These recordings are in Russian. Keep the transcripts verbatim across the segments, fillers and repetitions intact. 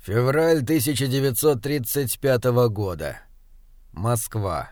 Февраль тысяча девятьсот тридцать пятого года. Москва.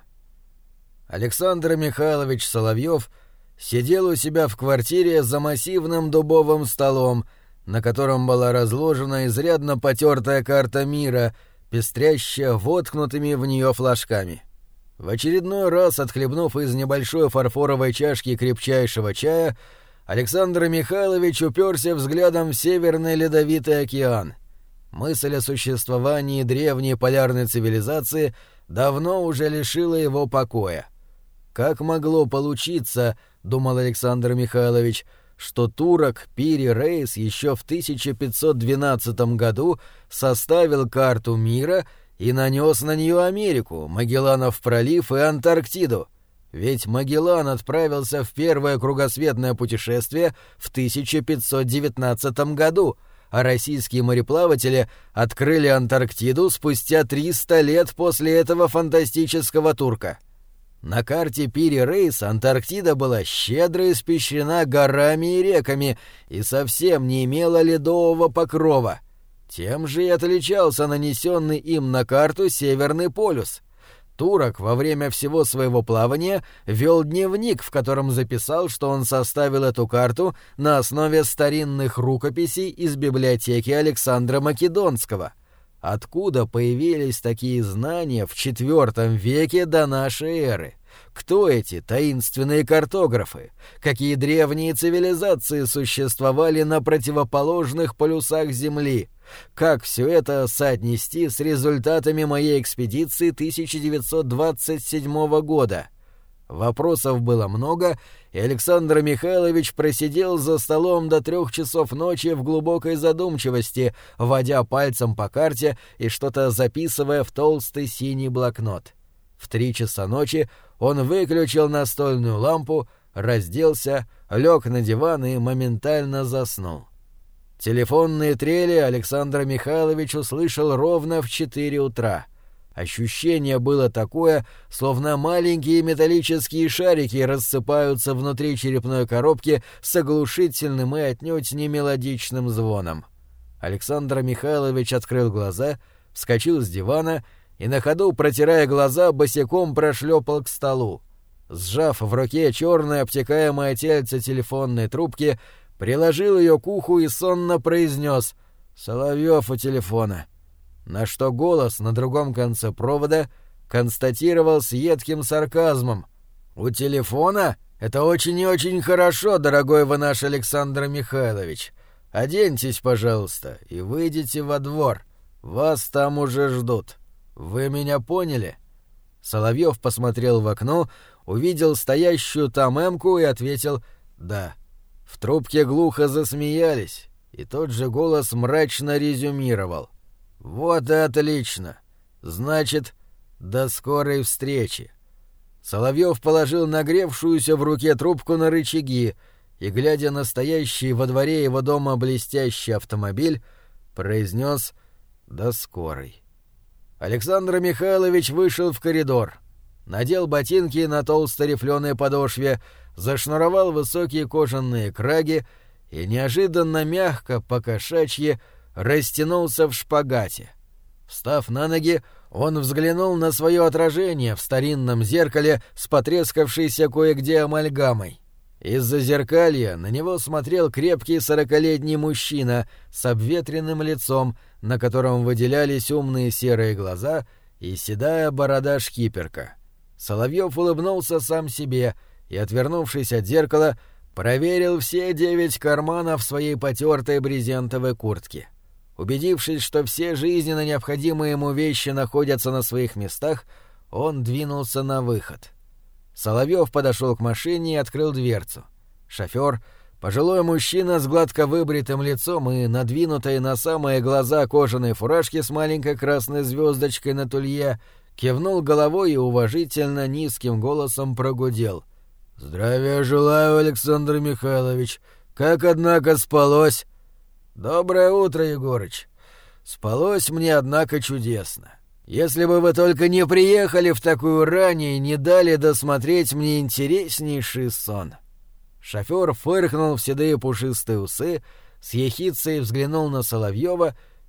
Александр Михайлович Соловьев сидел у себя в квартире за массивным дубовым столом, на котором была разложена изрядно потертая карта мира, пестрящая воткнутыми в нее флажками. В очередной раз, отхлебнув из небольшой фарфоровой чашки крепчайшего чая, Александр Михайлович уперся взглядом в Северный Ледовитый океан. Мысль о существовании древней полярной цивилизации давно уже лишила его покоя. «Как могло получиться, — думал Александр Михайлович, — что турок Пири Рейс еще в тысяча пятьсот двенадцатом году составил карту мира и нанес на нее Америку, Магелланов пролив и Антарктиду? Ведь Магеллан отправился в первое кругосветное путешествие в тысяча пятьсот девятнадцатом году, а российские мореплаватели открыли Антарктиду спустя триста лет после этого фантастического турка. На карте Пири Рейс Антарктида была щедро испещрена горами и реками и совсем не имела ледового покрова. Тем же и отличался нанесенный им на карту Северный полюс. Турок во время всего своего плавания вел дневник, в котором записал, что он составил эту карту на основе старинных рукописей из библиотеки Александра Македонского. Откуда появились такие знания в четвёртом веке до нашей эры? Кто эти таинственные картографы? Какие древние цивилизации существовали на противоположных полюсах Земли? Как все это соотнести с результатами моей экспедиции тысяча девятьсот двадцать седьмого года? Вопросов было много, и Александр Михайлович просидел за столом до трех часов ночи в глубокой задумчивости, водя пальцем по карте и что-то записывая в толстый синий блокнот. В три часа ночи он выключил настольную лампу, разделся, лег на диван и моментально заснул. Телефонные трели Александр Михайлович услышал ровно в четыре утра. Ощущение было такое, словно маленькие металлические шарики рассыпаются внутри черепной коробки с оглушительным и отнюдь не мелодичным звоном. Александр Михайлович открыл глаза, вскочил с дивана и на ходу, протирая глаза, босиком прошлепал к столу. Сжав в руке черное обтекаемое тельце телефонной трубки, приложил ее к уху и сонно произнес «Соловьев у телефона», на что голос на другом конце провода констатировал с едким сарказмом: «У телефона? Это очень и очень хорошо, дорогой вы наш Александр Михайлович. Оденьтесь, пожалуйста, и выйдите во двор. Вас там уже ждут. Вы меня поняли?» Соловьев посмотрел в окно, увидел стоящую там эмку и ответил «да». В трубке глухо засмеялись, и тот же голос мрачно резюмировал: «Вот и отлично. Значит, до скорой встречи». Соловьев положил нагревшуюся в руке трубку на рычаги и, глядя на стоящий во дворе его дома блестящий автомобиль, произнес «до скорой». Александр Михайлович вышел в коридор, надел ботинки на толстой рифленой подошве, зашнуровал высокие кожаные краги и неожиданно мягко, по-кошачьи, растянулся в шпагате. Встав на ноги, он взглянул на свое отражение в старинном зеркале с потрескавшейся кое-где амальгамой. Из-за зеркалья на него смотрел крепкий сорокалетний мужчина с обветренным лицом, на котором выделялись умные серые глаза и седая борода шкиперка. Соловьев улыбнулся сам себе и, отвернувшись от зеркала, проверил все девять карманов своей потертой брезентовой куртки. Убедившись, что все жизненно необходимые ему вещи находятся на своих местах, он двинулся на выход. Соловьев подошел к машине и открыл дверцу. Шофер, пожилой мужчина с гладко выбритым лицом и надвинутой на самые глаза кожаной фуражки с маленькой красной звездочкой на тулье, кивнул головой и уважительно низким голосом прогудел: «Здравия желаю, Александр Михайлович. Как, однако, спалось?» «Доброе утро, Егорыч. Спалось мне, однако, чудесно. Если бы вы только не приехали в такую рань и не дали досмотреть мне интереснейший сон». Шофер фыркнул в седые пушистые усы, с ехицей взглянул на Соловьева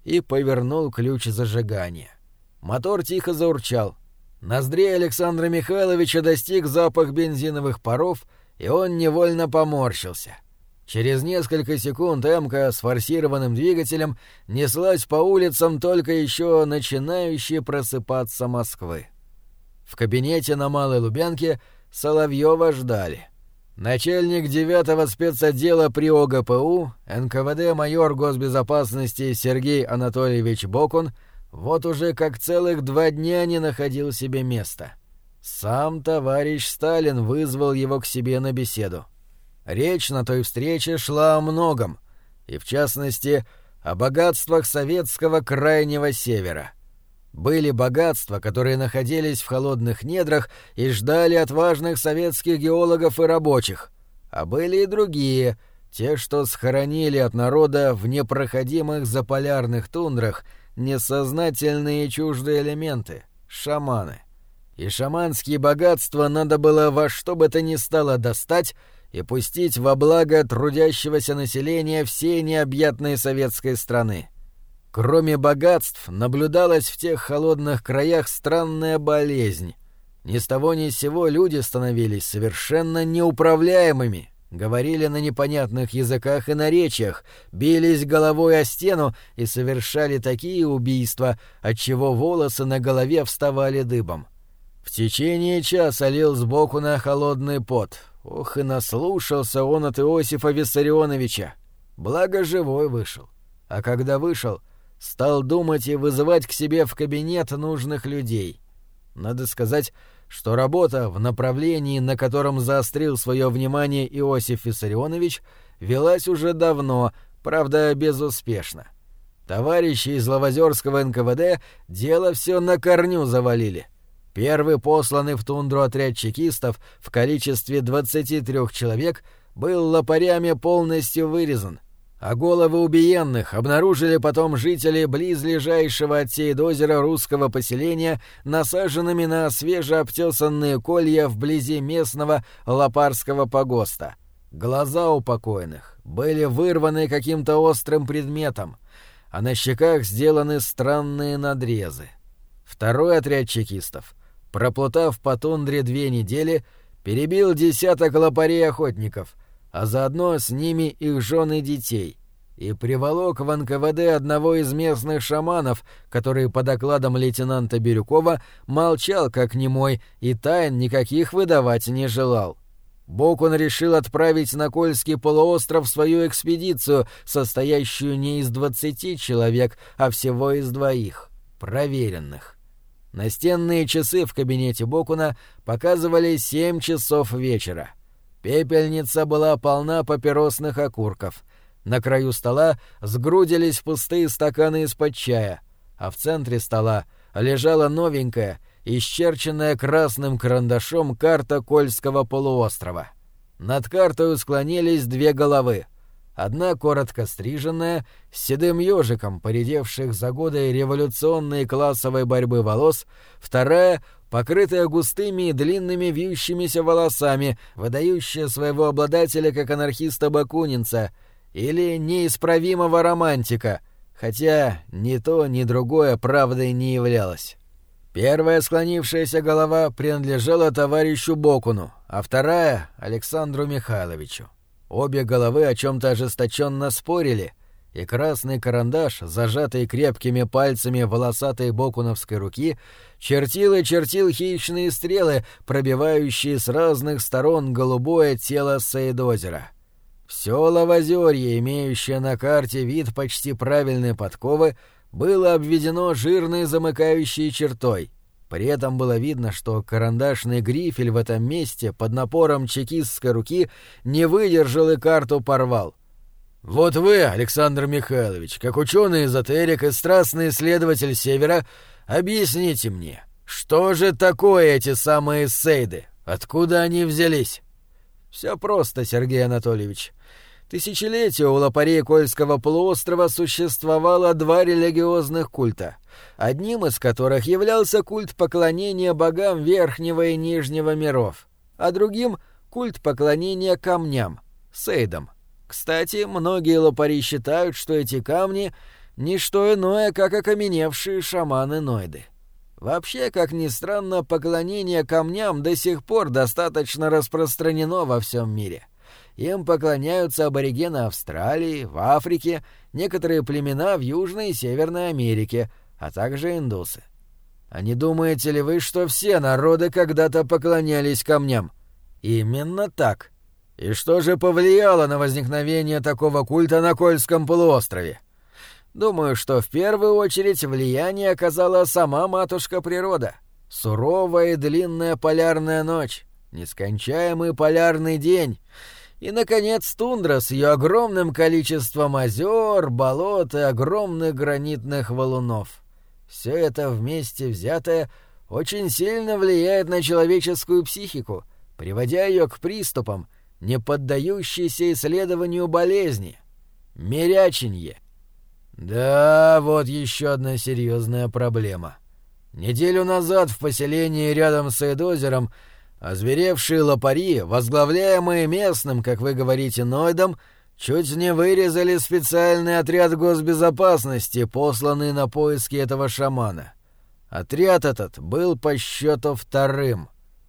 и повернул ключ зажигания. Мотор тихо заурчал. Ноздрей Александра Михайловича достиг запах бензиновых паров, и он невольно поморщился. Через несколько секунд «Эмка» с форсированным двигателем неслась по улицам только еще начинающей просыпаться Москвы. В кабинете на Малой Лубянке Соловьева ждали. Начальник девятого спецотдела при О Г П У, Н К В Д майор госбезопасности Сергей Анатольевич Бокун вот уже как целых два дня не находил себе места. Сам товарищ Сталин вызвал его к себе на беседу. Речь на той встрече шла о многом, и в частности о богатствах советского крайнего севера. Были богатства, которые находились в холодных недрах и ждали отважных советских геологов и рабочих, а были и другие, те, что схоронили от народа в непроходимых заполярных тундрах несознательные чуждые элементы — шаманы. И шаманские богатства надо было во что бы то ни стало достать и пустить во благо трудящегося населения всей необъятной советской страны. Кроме богатств, наблюдалась в тех холодных краях странная болезнь. Ни с того ни с сего люди становились совершенно неуправляемыми, говорили на непонятных языках и наречиях, бились головой о стену и совершали такие убийства, отчего волосы на голове вставали дыбом. В течение часа лил сбоку на холодный пот. Ох, и наслушался он от Иосифа Виссарионовича. Благо живой вышел. А когда вышел, стал думать и вызывать к себе в кабинет нужных людей. Надо сказать, что работа в направлении, на котором заострил свое внимание Иосиф Виссарионович, велась уже давно, правда, безуспешно. Товарищи из Ловозерского Н К В Д дело все на корню завалили. Первый посланный в тундру отряд чекистов в количестве двадцати трёх человек был лопарями полностью вырезан, а головы убиенных обнаружили потом жители близлежащего от Сейд-озера русского поселения насаженными на свежеобтесанные колья вблизи местного Лопарского погоста. Глаза у покойных были вырваны каким-то острым предметом, а на щеках сделаны странные надрезы. Второй отряд чекистов, проплутав по тундре две недели, перебил десяток лопарей-охотников, а заодно с ними их жен и детей, и приволок в Н К В Д одного из местных шаманов, который, по докладам лейтенанта Бирюкова, молчал как немой и тайн никаких выдавать не желал. Бокун решил отправить на Кольский полуостров свою экспедицию, состоящую не из двадцати человек, а всего из двоих, проверенных. Настенные часы в кабинете Бокуна показывали семь часов вечера. Пепельница была полна папиросных окурков. На краю стола сгрудились пустые стаканы из-под чая, а в центре стола лежала новенькая, исчерченная красным карандашом карта Кольского полуострова. Над картой склонились две головы. Одна коротко стриженная, с седым ежиком, поредевших за годы революционной классовой борьбы волос, вторая — покрытая густыми и длинными вьющимися волосами, выдающая своего обладателя как анархиста-бакунинца или неисправимого романтика, хотя ни то, ни другое правдой не являлось. Первая склонившаяся голова принадлежала товарищу Бокуну, а вторая — Александру Михайловичу. Обе головы о чем-то ожесточенно спорили, и красный карандаш, зажатый крепкими пальцами волосатой бокуновской руки, чертил и чертил хищные стрелы, пробивающие с разных сторон голубое тело Сейд-озера. Все Ловозерье, имеющее на карте вид почти правильной подковы, было обведено жирной замыкающей чертой. При этом было видно, что карандашный грифель в этом месте под напором чекистской руки не выдержал и карту порвал. «Вот вы, Александр Михайлович, как ученый-эзотерик и страстный исследователь Севера, объясните мне, что же такое эти самые сейды? Откуда они взялись?» «Все просто, Сергей Анатольевич. Тысячелетия у лопарей Кольского полуострова существовало два религиозных культа, одним из которых являлся культ поклонения богам Верхнего и Нижнего миров, а другим — культ поклонения камням, сейдам. Кстати, многие лопари считают, что эти камни — ни что иное, как окаменевшие шаманы-ноиды. Вообще, как ни странно, поклонение камням до сих пор достаточно распространено во всем мире. Им поклоняются аборигены Австралии, в Африке, некоторые племена в Южной и Северной Америке, а также индусы. А не думаете ли вы, что все народы когда-то поклонялись камням? Именно так. И что же повлияло на возникновение такого культа на Кольском полуострове? Думаю, что в первую очередь влияние оказала сама матушка природа. Суровая и длинная полярная ночь, нескончаемый полярный день и, наконец, тундра с ее огромным количеством озер, болот и огромных гранитных валунов. Все это вместе взятое очень сильно влияет на человеческую психику, приводя ее к приступам, не поддающейся исследованию болезни — меряченье. Да, вот еще одна серьезная проблема. Неделю назад в поселении рядом с Эйд-озером озверевшие лопари, возглавляемые местным, как вы говорите, Нойдом, чуть не вырезали специальный отряд госбезопасности, посланный на поиски этого шамана. Отряд этот был по счету вторым.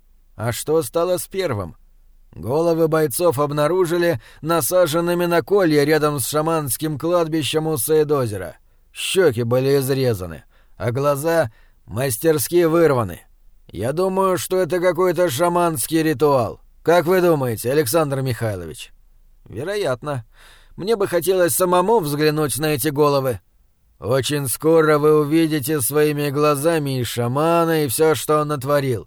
А что стало с первым? Головы бойцов обнаружили насаженными на колья рядом с шаманским кладбищем у Сейд-озера. Щеки были изрезаны, а глаза мастерски вырваны. Я думаю, что это какой-то шаманский ритуал. Как вы думаете, Александр Михайлович? Вероятно. Мне бы хотелось самому взглянуть на эти головы. Очень скоро вы увидите своими глазами и шамана, и все, что он натворил.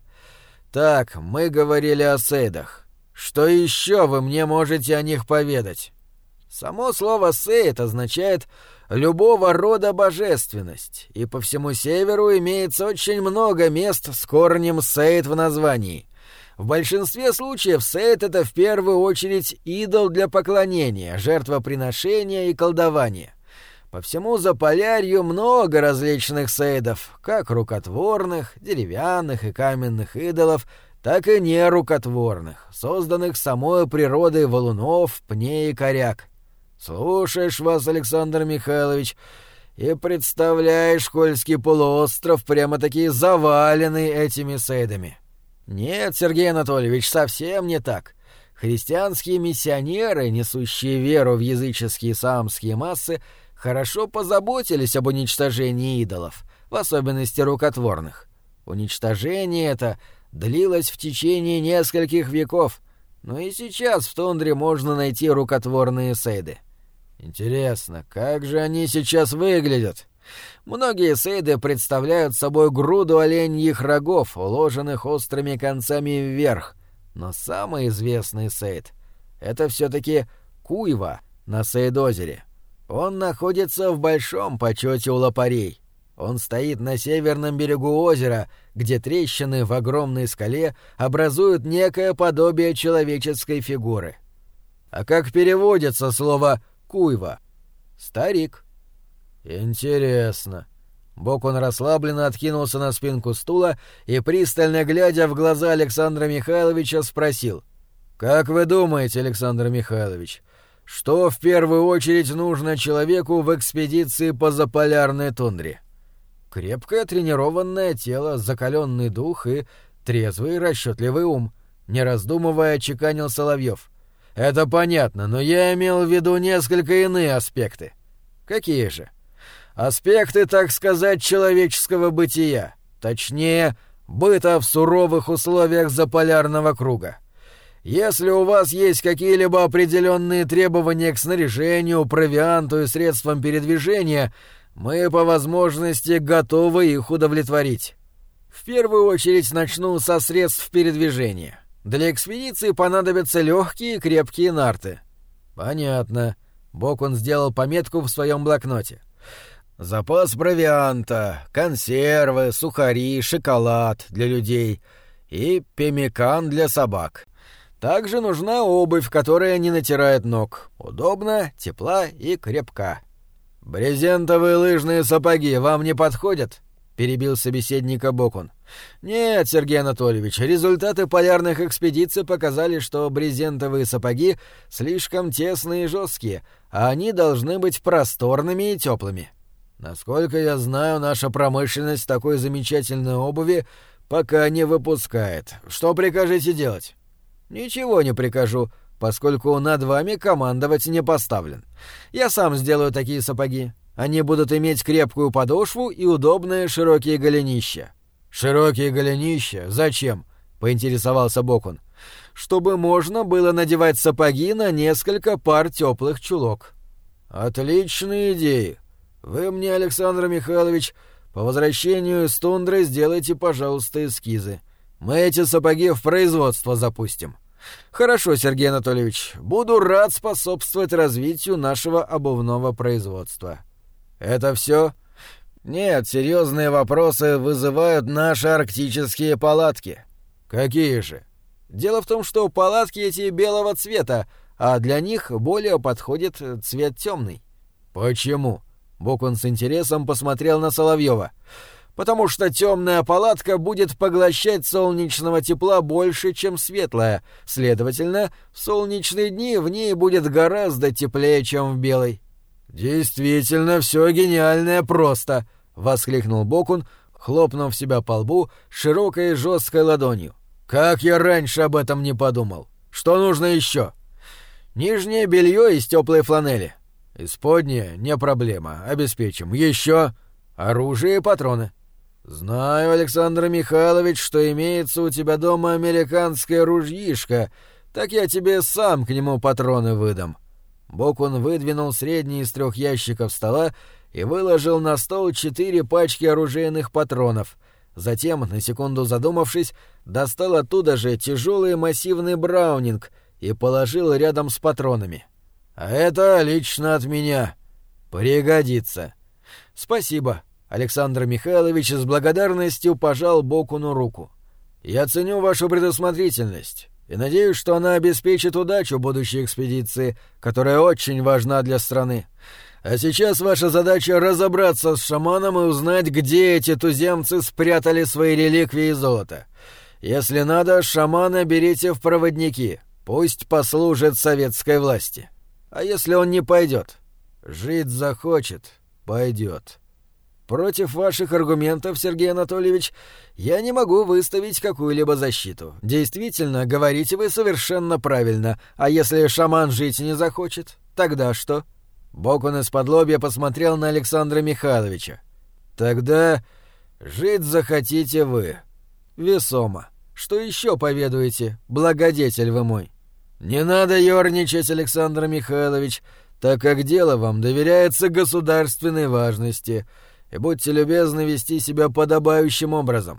Так, мы говорили о сейдах. Что еще вы мне можете о них поведать? Само слово «сейд» означает «любого рода божественность», и по всему северу имеется очень много мест с корнем «сейд» в названии. В большинстве случаев сейд — это в первую очередь идол для поклонения, жертвоприношения и колдования. По всему Заполярью много различных сейдов, как рукотворных, деревянных и каменных идолов, так и нерукотворных, созданных самой природой валунов, пней и коряк. Слушаешь вас, Александр Михайлович, и представляешь Кольский полуостров прямо-таки заваленный этими сейдами. Нет, Сергей Анатольевич, совсем не так. Христианские миссионеры, несущие веру в языческие саамские массы, хорошо позаботились об уничтожении идолов, в особенности рукотворных. Уничтожение это длилось в течение нескольких веков, но и сейчас в тундре можно найти рукотворные сейды. Интересно, как же они сейчас выглядят? Многие сейды представляют собой груду оленьих рогов, уложенных острыми концами вверх, но самый известный сейд — это все-таки Куйва на Сейд-озере. Он находится в большом почете у лопарей. Он стоит на северном берегу озера, где трещины в огромной скале образуют некое подобие человеческой фигуры. А как переводится слово «куйва»? Старик. Интересно. Бокун расслабленно откинулся на спинку стула и, пристально глядя в глаза Александра Михайловича, спросил: «Как вы думаете, Александр Михайлович, что в первую очередь нужно человеку в экспедиции по заполярной тундре?» «Крепкое тренированное тело, закаленный дух и трезвый расчетливый ум», — не раздумывая отчеканил Соловьев. «Это понятно, но я имел в виду несколько иные аспекты». «Какие же?» «Аспекты, так сказать, человеческого бытия, точнее, быта в суровых условиях заполярного круга. Если у вас есть какие-либо определенные требования к снаряжению, провианту и средствам передвижения, мы, по возможности, готовы их удовлетворить. В первую очередь начну со средств передвижения. Для экспедиции понадобятся легкие и крепкие нарты». «Понятно». Бокун сделал пометку в своем блокноте. «Запас провианта, консервы, сухари, шоколад для людей и пемикан для собак. Также нужна обувь, которая не натирает ног. Удобна, тепла и крепка». «Брезентовые лыжные сапоги вам не подходят?» — перебил собеседника Бокун. «Нет, Сергей Анатольевич, результаты полярных экспедиций показали, что брезентовые сапоги слишком тесные и жесткие, а они должны быть просторными и теплыми. Насколько я знаю, наша промышленность такой замечательной обуви пока не выпускает. Что прикажете делать?» «Ничего не прикажу, поскольку над вами командовать не поставлен. Я сам сделаю такие сапоги. Они будут иметь крепкую подошву и удобные широкие голенища». «Широкие голенища? Зачем?» — поинтересовался Бокун. «Чтобы можно было надевать сапоги на несколько пар теплых чулок». «Отличные идеи. Вы мне, Александр Михайлович, по возвращению из тундры сделайте, пожалуйста, эскизы. Мы эти сапоги в производство запустим». «Хорошо, Сергей Анатольевич, буду рад способствовать развитию нашего обувного производства». «Это все?» «Нет, серьезные вопросы вызывают наши арктические палатки». «Какие же?» «Дело в том, что палатки эти белого цвета, а для них более подходит цвет темный». «Почему?» Бокун с интересом посмотрел на Соловьева. «Потому что темная палатка будет поглощать солнечного тепла больше, чем светлая. Следовательно, в солнечные дни в ней будет гораздо теплее, чем в белой». «Действительно, все гениальное просто», — воскликнул Бокун, хлопнув себя по лбу широкой и жесткой ладонью. «Как я раньше об этом не подумал! Что нужно еще?» «Нижнее белье из теплой фланели. Исподнее — не проблема, обеспечим. Еще оружие и патроны». «Знаю, Александр Михайлович, что имеется у тебя дома американское ружьишко, так я тебе сам к нему патроны выдам». Бокун выдвинул средний из трех ящиков стола и выложил на стол четыре пачки оружейных патронов. Затем, на секунду задумавшись, достал оттуда же тяжелый массивный браунинг и положил рядом с патронами. «А это лично от меня. Пригодится». «Спасибо». Александр Михайлович с благодарностью пожал Бокуну руку. «Я ценю вашу предусмотрительность и надеюсь, что она обеспечит удачу будущей экспедиции, которая очень важна для страны. А сейчас ваша задача — разобраться с шаманом и узнать, где эти туземцы спрятали свои реликвии и золото. Если надо, шамана берите в проводники, пусть послужит советской власти. А если он не пойдет? Жить захочет — пойдет. Против ваших аргументов, Сергей Анатольевич, я не могу выставить какую-либо защиту. Действительно, говорите вы совершенно правильно. А если шаман жить не захочет, тогда что?» Бокун исподлобья посмотрел на Александра Михайловича. «Тогда жить захотите вы. Весомо. Что еще поведуете, благодетель вы мой?» «Не надо ёрничать, Александр Михайлович, так как дело вам доверяется государственной важности, и будьте любезны вести себя подобающим образом».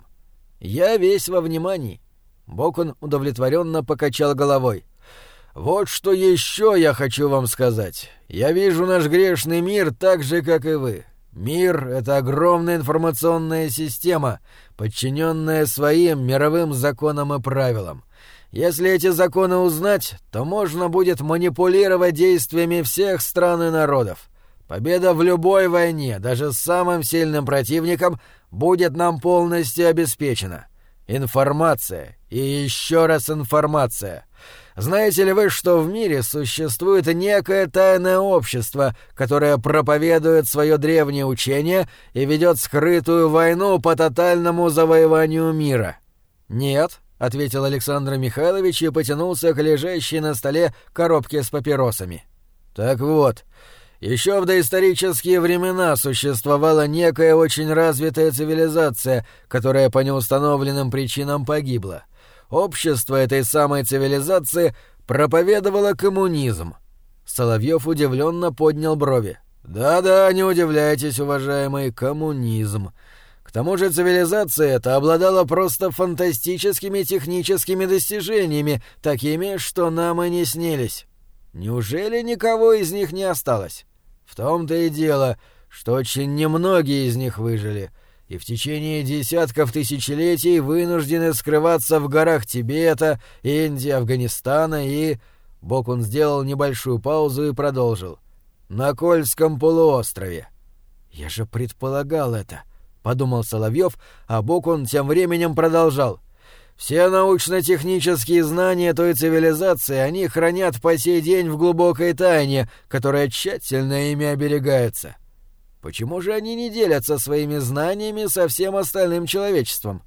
«Я весь во внимании». Бокун удовлетворенно покачал головой. «Вот что еще я хочу вам сказать. Я вижу наш грешный мир так же, как и вы. Мир — это огромная информационная система, подчиненная своим мировым законам и правилам. Если эти законы узнать, то можно будет манипулировать действиями всех стран и народов. Победа в любой войне, даже с самым сильным противником, будет нам полностью обеспечена. Информация и еще раз информация. Знаете ли вы, что в мире существует некое тайное общество, которое проповедует свое древнее учение и ведет скрытую войну по тотальному завоеванию мира?» «Нет», — ответил Александр Михайлович и потянулся к лежащей на столе коробке с папиросами. «Так вот, еще в доисторические времена существовала некая очень развитая цивилизация, которая по неустановленным причинам погибла. Общество этой самой цивилизации проповедовало коммунизм». Соловьев удивленно поднял брови. «Да-да, не удивляйтесь, уважаемый, коммунизм. К тому же цивилизация эта обладала просто фантастическими техническими достижениями, такими, что нам и не снились. Неужели никого из них не осталось? В том-то и дело, что очень немногие из них выжили, и в течение десятков тысячелетий вынуждены скрываться в горах Тибета, Индии, Афганистана и...» Бокун сделал небольшую паузу и продолжил. «На Кольском полуострове». «Я же предполагал это», — подумал Соловьев, а Бокун тем временем продолжал. «Все научно-технические знания той цивилизации они хранят по сей день в глубокой тайне, которая тщательно ими оберегается». Почему же они не делятся своими знаниями со всем остальным человечеством?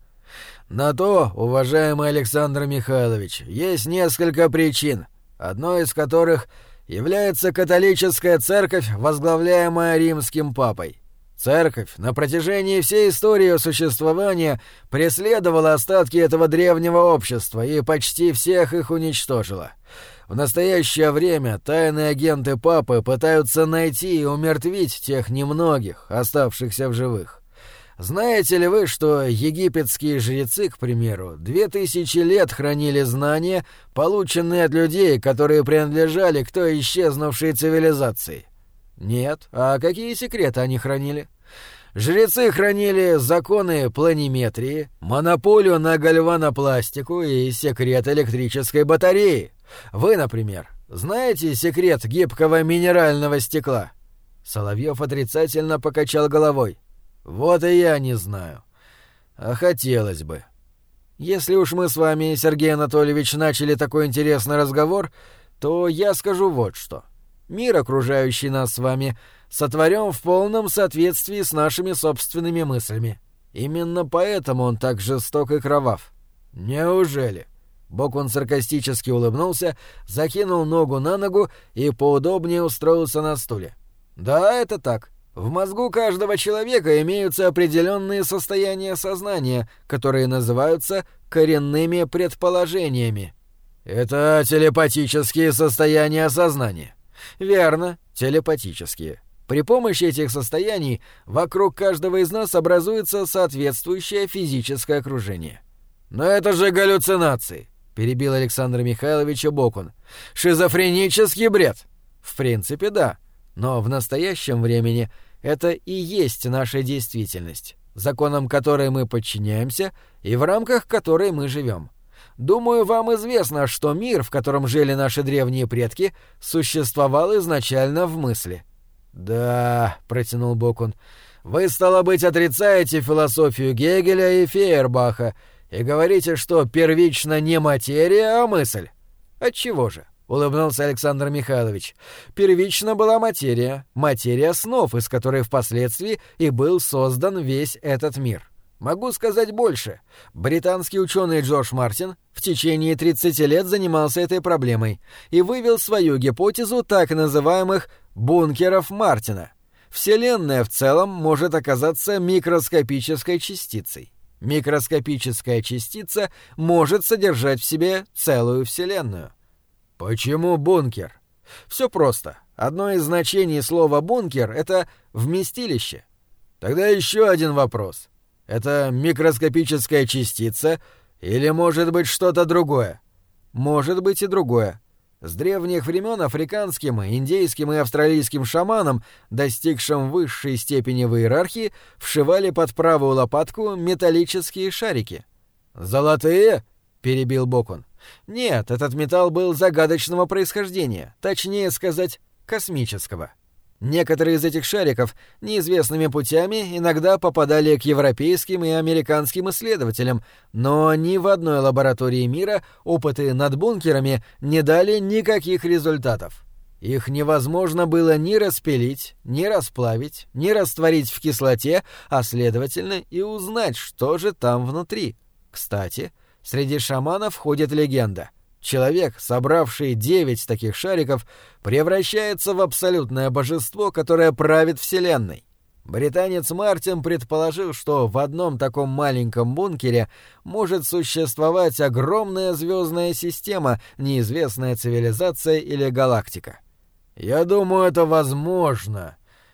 На то, уважаемый Александр Михайлович, есть несколько причин, одной из которых является католическая церковь, возглавляемая римским папой. Церковь на протяжении всей истории ее существования преследовала остатки этого древнего общества и почти всех их уничтожила. В настоящее время тайные агенты папы пытаются найти и умертвить тех немногих, оставшихся в живых. Знаете ли вы, что египетские жрецы, к примеру, две тысячи лет хранили знания, полученные от людей, которые принадлежали к той исчезнувшей цивилизации? Нет. А какие секреты они хранили? Жрецы хранили законы планиметрии, монополию на гальванопластику и секрет электрической батареи. Вы, например, знаете секрет гибкого минерального стекла? Соловьев отрицательно покачал головой. Вот и я не знаю. А хотелось бы. Если уж мы с вами, Сергей Анатольевич, начали такой интересный разговор, то я скажу вот что. Мир, окружающий нас с вами, сотворен в полном соответствии с нашими собственными мыслями. Именно поэтому он так жесток и кровав. Неужели? Бокун саркастически улыбнулся, закинул ногу на ногу и поудобнее устроился на стуле. Да, это так. В мозгу каждого человека имеются определенные состояния сознания, которые называются коренными предположениями. Это телепатические состояния сознания. Верно, телепатические. При помощи этих состояний вокруг каждого из нас образуется соответствующее физическое окружение. Но это же галлюцинации, перебил Александр Михайлович Бокун. Шизофренический бред. В принципе, да. Но в настоящем времени это и есть наша действительность, законам которой мы подчиняемся и в рамках которой мы живем. Думаю, вам известно, что мир, в котором жили наши древние предки, существовал изначально в мысли. Да, протянул Бокун. Вы, стало быть, отрицаете философию Гегеля и Фейербаха и говорите, что первично не материя, а мысль. Отчего же? Улыбнулся Александр Михайлович. Первично была материя, материя снов, из которой впоследствии и был создан весь этот мир. Могу сказать больше. Британский ученый Джордж Мартин в течение тридцати лет занимался этой проблемой и вывел свою гипотезу так называемых «бункеров Мартина». Вселенная в целом может оказаться микроскопической частицей. Микроскопическая частица может содержать в себе целую Вселенную. Почему бункер? Все просто. Одно из значений слова «бункер» — это «вместилище». Тогда еще один вопрос. Это микроскопическая частица или, может быть, что-то другое? Может быть и другое. С древних времен африканским, индейским и австралийским шаманам, достигшим высшей степени в иерархии, вшивали под правую лопатку металлические шарики. «Золотые?» — перебил Бокун. «Нет, этот металл был загадочного происхождения, точнее сказать, космического. Некоторые из этих шариков неизвестными путями иногда попадали к европейским и американским исследователям, но ни в одной лаборатории мира опыты над бункерами не дали никаких результатов. Их невозможно было ни распилить, ни расплавить, ни растворить в кислоте, а следовательно и узнать, что же там внутри. Кстати, среди шаманов ходит легенда. Человек, собравший девять таких шариков, превращается в абсолютное божество, которое правит Вселенной. Британец Мартин предположил, что в одном таком маленьком бункере может существовать огромная звездная система, неизвестная цивилизация или галактика. Я думаю, это возможно.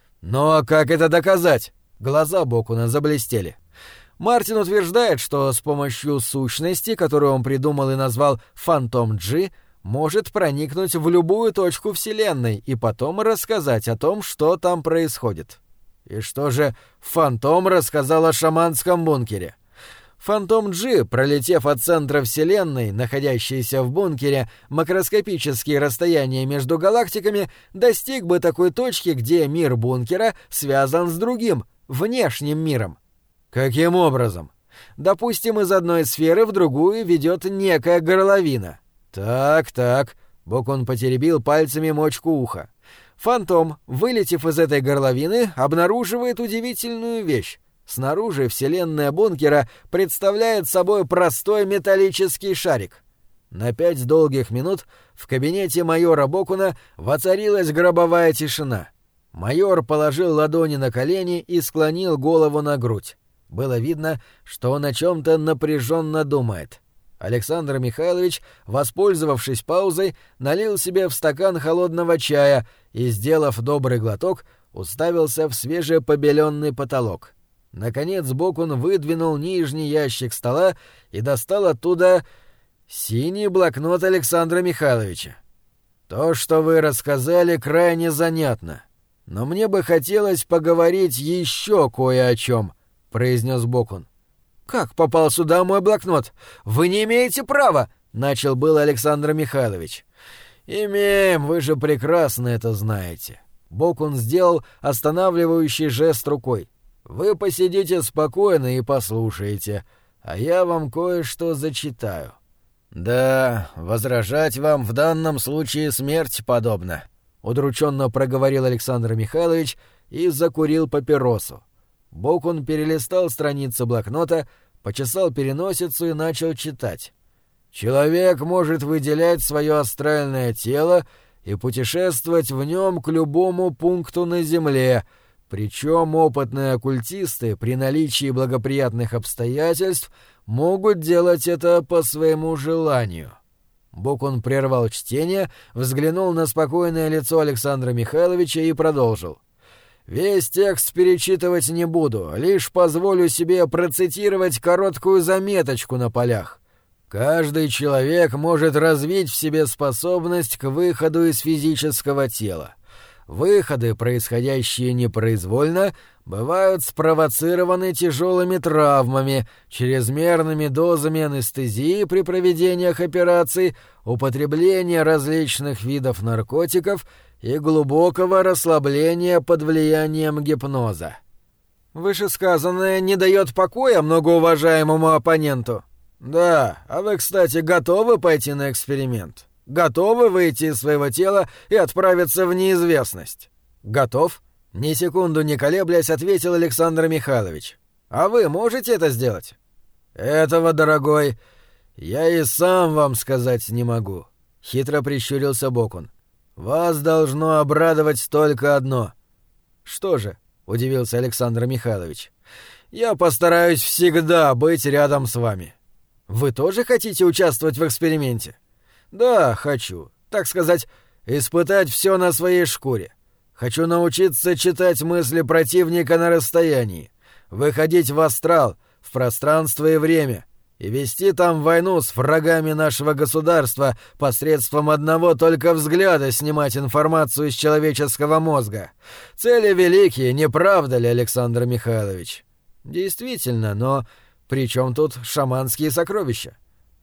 Но как это доказать? Глаза Бокуна заблестели. Мартин утверждает, что с помощью сущности, которую он придумал и назвал «Фантом Джи», может проникнуть в любую точку Вселенной и потом рассказать о том, что там происходит. И что же Фантом рассказал о шаманском бункере? Фантом Джи, пролетев от центра Вселенной, находящейся в бункере, макроскопические расстояния между галактиками, достиг бы такой точки, где мир бункера связан с другим, внешним миром. Каким образом? Допустим, из одной сферы в другую ведет некая горловина. Так, так. Бокун потеребил пальцами мочку уха. Фантом, вылетев из этой горловины, обнаруживает удивительную вещь. Снаружи вселенная бункера представляет собой простой металлический шарик. На пять долгих минут в кабинете майора Бокуна воцарилась гробовая тишина. Майор положил ладони на колени и склонил голову на грудь. Было видно, что он о чем-то напряженно думает. Александр Михайлович, воспользовавшись паузой, налил себе в стакан холодного чая и, сделав добрый глоток, уставился в свежепобеленный потолок. Наконец Бокун выдвинул нижний ящик стола и достал оттуда синий блокнот Александра Михайловича. «То, что вы рассказали, крайне занятно. Но мне бы хотелось поговорить еще кое о чем», — произнес Бокун. «Как попал сюда мой блокнот? Вы не имеете права!» — начал был Александр Михайлович. «Имеем, вы же прекрасно это знаете». Бокун сделал останавливающий жест рукой. «Вы посидите спокойно и послушайте, а я вам кое-что зачитаю». «Да, возражать вам в данном случае смерть подобна», — удрученно проговорил Александр Михайлович и закурил папиросу. Бокун перелистал страницы блокнота, почесал переносицу и начал читать. «Человек может выделять свое астральное тело и путешествовать в нем к любому пункту на Земле, причем опытные оккультисты при наличии благоприятных обстоятельств могут делать это по своему желанию». Бокун прервал чтение, взглянул на спокойное лицо Александра Михайловича и продолжил. «Весь текст перечитывать не буду, лишь позволю себе процитировать короткую заметочку на полях. Каждый человек может развить в себе способность к выходу из физического тела. Выходы, происходящие непроизвольно, бывают спровоцированы тяжелыми травмами, чрезмерными дозами анестезии при проведениях операций, употребления различных видов наркотиков и глубокого расслабления под влиянием гипноза. Вышесказанное не дает покоя многоуважаемому оппоненту. Да, а вы, кстати, готовы пойти на эксперимент? Готовы выйти из своего тела и отправиться в неизвестность? Готов? Ни секунду не колеблясь, ответил Александр Михайлович. А вы можете это сделать? Этого, дорогой, я и сам вам сказать не могу. Хитро прищурился Бокун. Вас должно обрадовать только одно. Что же? Удивился Александр Михайлович. Я постараюсь всегда быть рядом с вами. Вы тоже хотите участвовать в эксперименте? Да, хочу. Так сказать, испытать все на своей шкуре. Хочу научиться читать мысли противника на расстоянии, выходить в астрал, в пространство и время, и вести там войну с врагами нашего государства посредством одного только взгляда снимать информацию из человеческого мозга. Цели великие, не правда ли, Александр Михайлович? Действительно, но при чем тут шаманские сокровища?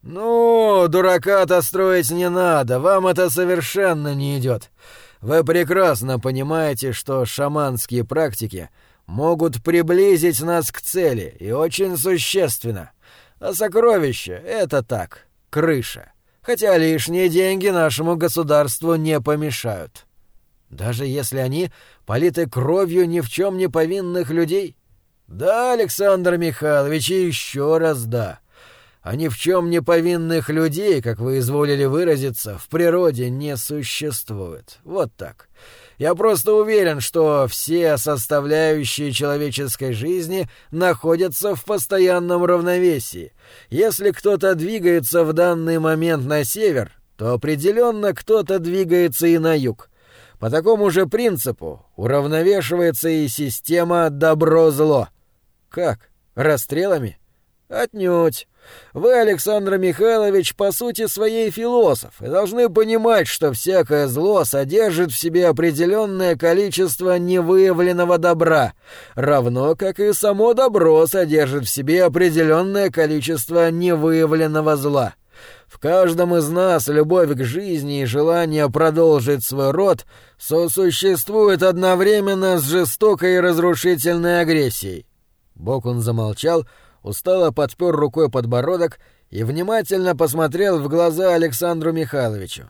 Ну, дурака-то строить не надо, вам это совершенно не идет. Вы прекрасно понимаете, что шаманские практики могут приблизить нас к цели, и очень существенно. А сокровища — это так, крыша. Хотя лишние деньги нашему государству не помешают. Даже если они политы кровью ни в чем не повинных людей? Да, Александр Михайлович, и еще раз да. А ни в чем не повинных людей, как вы изволили выразиться, в природе не существует. Вот так. Я просто уверен, что все составляющие человеческой жизни находятся в постоянном равновесии. Если кто-то двигается в данный момент на север, то определенно кто-то двигается и на юг. По такому же принципу уравновешивается и система добро-зло. Как? Расстрелами? Отнюдь. Вы, Александр Михайлович, по сути своей философ, и должны понимать, что всякое зло содержит в себе определенное количество невыявленного добра, равно как и само добро содержит в себе определенное количество невыявленного зла. В каждом из нас любовь к жизни и желание продолжить свой род сосуществует одновременно с жестокой и разрушительной агрессией. Бокун замолчал, устало подпер рукой подбородок и внимательно посмотрел в глаза Александру Михайловичу.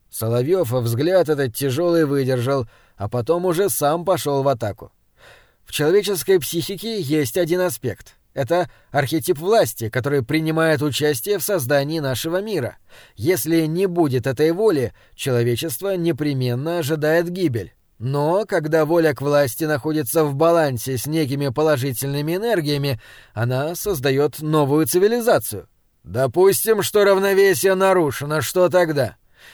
Соловьев взгляд этот тяжелый выдержал, а потом уже сам пошел в атаку. В человеческой психике есть один аспект. Это архетип власти, который принимает участие в создании нашего мира. Если не будет этой воли, человечество непременно ожидает гибель. Но когда воля к власти находится в балансе с некими положительными энергиями, она создает новую цивилизацию. Допустим, что равновесие нарушено, что тогда?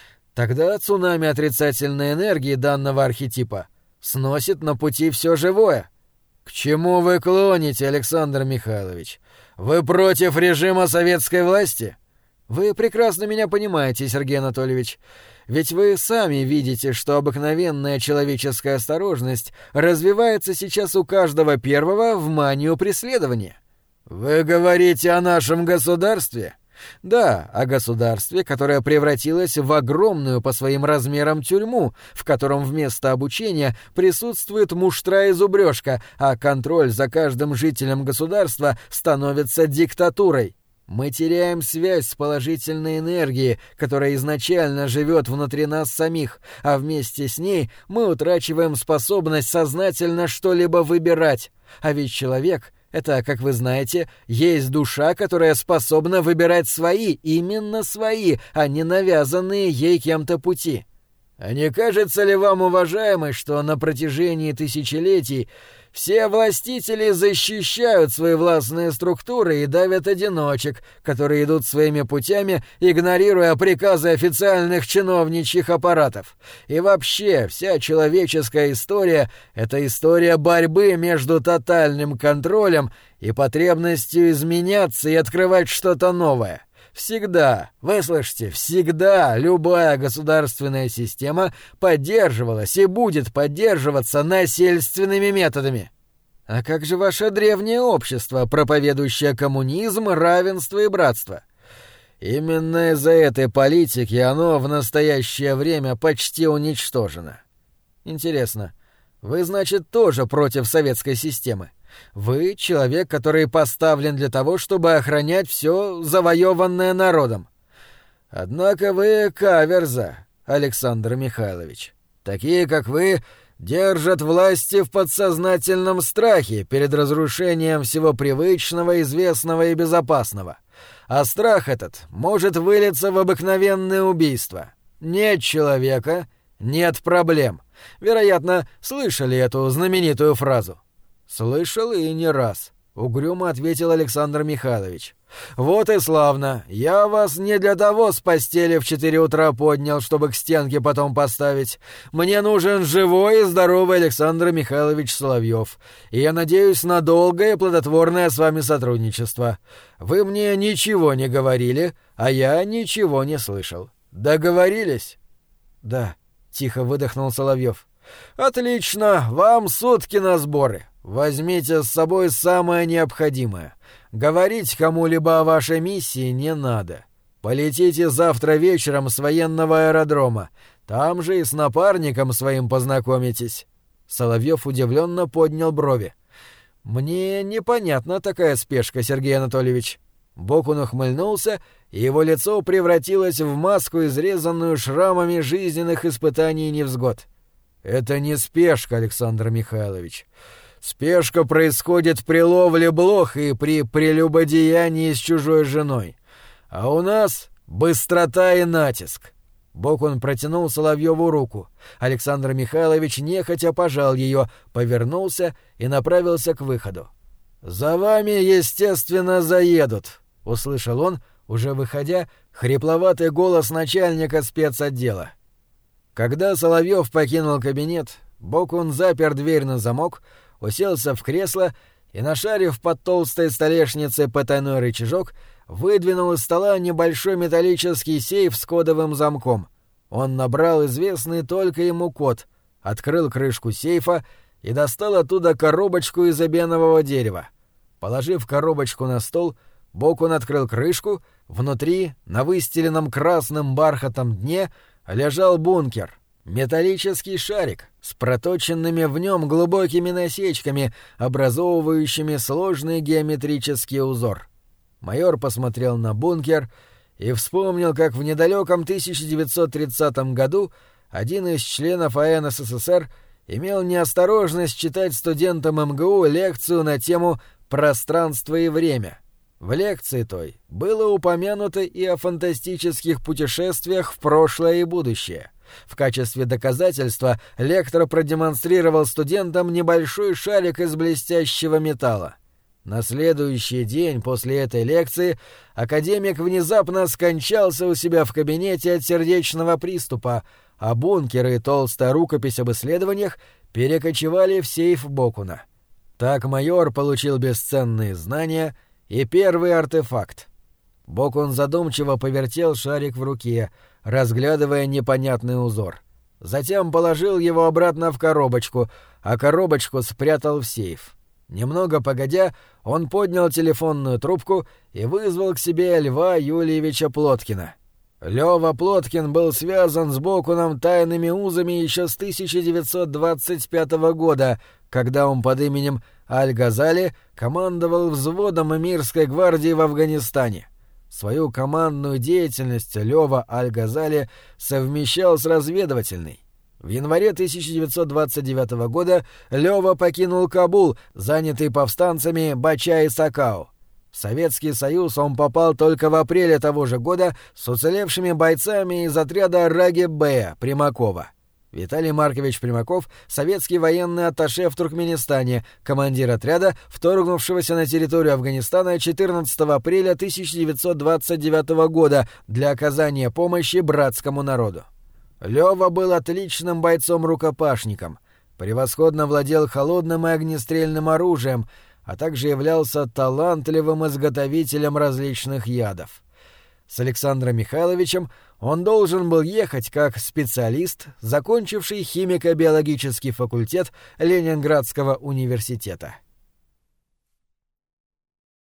Тогда цунами отрицательной энергии данного архетипа сносит на пути все живое. К чему вы клоните, Александр Михайлович? Вы против режима советской власти? Вы прекрасно меня понимаете, Сергей Анатольевич. Ведь вы сами видите, что обыкновенная человеческая осторожность развивается сейчас у каждого первого в манию преследования. Вы говорите о нашем государстве? Да, о государстве, которое превратилось в огромную по своим размерам тюрьму, в котором вместо обучения присутствует муштра и зубрежка, а контроль за каждым жителем государства становится диктатурой. Мы теряем связь с положительной энергией, которая изначально живет внутри нас самих, а вместе с ней мы утрачиваем способность сознательно что-либо выбирать. А ведь человек — это, как вы знаете, есть душа, которая способна выбирать свои, именно свои, а не навязанные ей кем-то пути. А не кажется ли вам, уважаемый, что на протяжении тысячелетий все властители защищают свои властные структуры и давят одиночек, которые идут своими путями, игнорируя приказы официальных чиновничьих аппаратов? И вообще, вся человеческая история — это история борьбы между тотальным контролем и потребностью изменяться и открывать что-то новое. Всегда, вы слышите, всегда любая государственная система поддерживалась и будет поддерживаться насильственными методами. А как же ваше древнее общество, проповедующее коммунизм, равенство и братство? Именно из-за этой политики оно в настоящее время почти уничтожено. Интересно, вы, значит, тоже против советской системы? Вы — человек, который поставлен для того, чтобы охранять все завоеванное народом. Однако вы каверза, Александр Михайлович. Такие, как вы, держат власти в подсознательном страхе перед разрушением всего привычного, известного и безопасного. А страх этот может вылиться в обыкновенное убийство. Нет человека — нет проблем. Вероятно, слышали эту знаменитую фразу. «Слышал и не раз», — угрюмо ответил Александр Михайлович. «Вот и славно. Я вас не для того с постели в четыре утра поднял, чтобы к стенке потом поставить. Мне нужен живой и здоровый Александр Михайлович Соловьев, и я надеюсь на долгое и плодотворное с вами сотрудничество. Вы мне ничего не говорили, а я ничего не слышал. Договорились?» «Да», — тихо выдохнул Соловьев. «Отлично. Вам сутки на сборы. Возьмите с собой самое необходимое. Говорить кому-либо о вашей миссии не надо. Полетите завтра вечером с военного аэродрома. Там же и с напарником своим познакомитесь». Соловьев удивленно поднял брови. «Мне непонятна такая спешка, Сергей Анатольевич». Бокун ухмыльнулся, и его лицо превратилось в маску, изрезанную шрамами жизненных испытаний и невзгод. «Это не спешка, Александр Михайлович. Спешка происходит при ловле блох и при прелюбодеянии с чужой женой. А у нас быстрота и натиск». Бокун протянул Соловьеву руку. Александр Михайлович нехотя пожал ее, повернулся и направился к выходу. «За вами, естественно, заедут», — услышал он, уже выходя, хрипловатый голос начальника спецотдела. Когда Соловьев покинул кабинет, Бокун запер дверь на замок, уселся в кресло и, нашарив под толстой столешницей потайной рычажок, выдвинул из стола небольшой металлический сейф с кодовым замком. Он набрал известный только ему код, открыл крышку сейфа и достал оттуда коробочку из эбенового дерева. Положив коробочку на стол, Бокун открыл крышку, внутри, на выстеленном красным бархатом дне, лежал бункер. Металлический шарик с проточенными в нем глубокими насечками, образовывающими сложный геометрический узор. Майор посмотрел на бункер и вспомнил, как в недалеком тысяча девятьсот тридцатом году один из членов А Н С С С Р имел неосторожность читать студентам М Г У лекцию на тему «Пространство и время». В лекции той было упомянуто и о фантастических путешествиях в прошлое и будущее. В качестве доказательства лектор продемонстрировал студентам небольшой шарик из блестящего металла. На следующий день после этой лекции академик внезапно скончался у себя в кабинете от сердечного приступа, а бункеры и толстая рукопись об исследованиях перекочевали в сейф Бокуна. Так майор получил бесценные знания и первый артефакт. Бокун задумчиво повертел шарик в руке, разглядывая непонятный узор. Затем положил его обратно в коробочку, а коробочку спрятал в сейф. Немного погодя, он поднял телефонную трубку и вызвал к себе Льва Юльевича Плоткина. Лёва Плоткин был связан с Бокуном тайными узами еще с тысяча девятьсот двадцать пятого года, когда он под именем Аль-Газали командовал взводом Эмирской гвардии в Афганистане. Свою командную деятельность Лёва Аль-Газали совмещал с разведывательной. В январе тысяча девятьсот двадцать девятого года Лёва покинул Кабул, занятый повстанцами Бача-и-Сакау. В Советский Союз он попал только в апреле того же года с уцелевшими бойцами из отряда Раги-Б Примакова. Виталий Маркович Примаков — советский военный атташе в Туркменистане, командир отряда, вторгнувшегося на территорию Афганистана четырнадцатого апреля тысяча девятьсот двадцать девятого года для оказания помощи братскому народу. Лёва был отличным бойцом-рукопашником, превосходно владел холодным и огнестрельным оружием, а также являлся талантливым изготовителем различных ядов. С Александром Михайловичем он должен был ехать как специалист, закончивший химико-биологический факультет Ленинградского университета.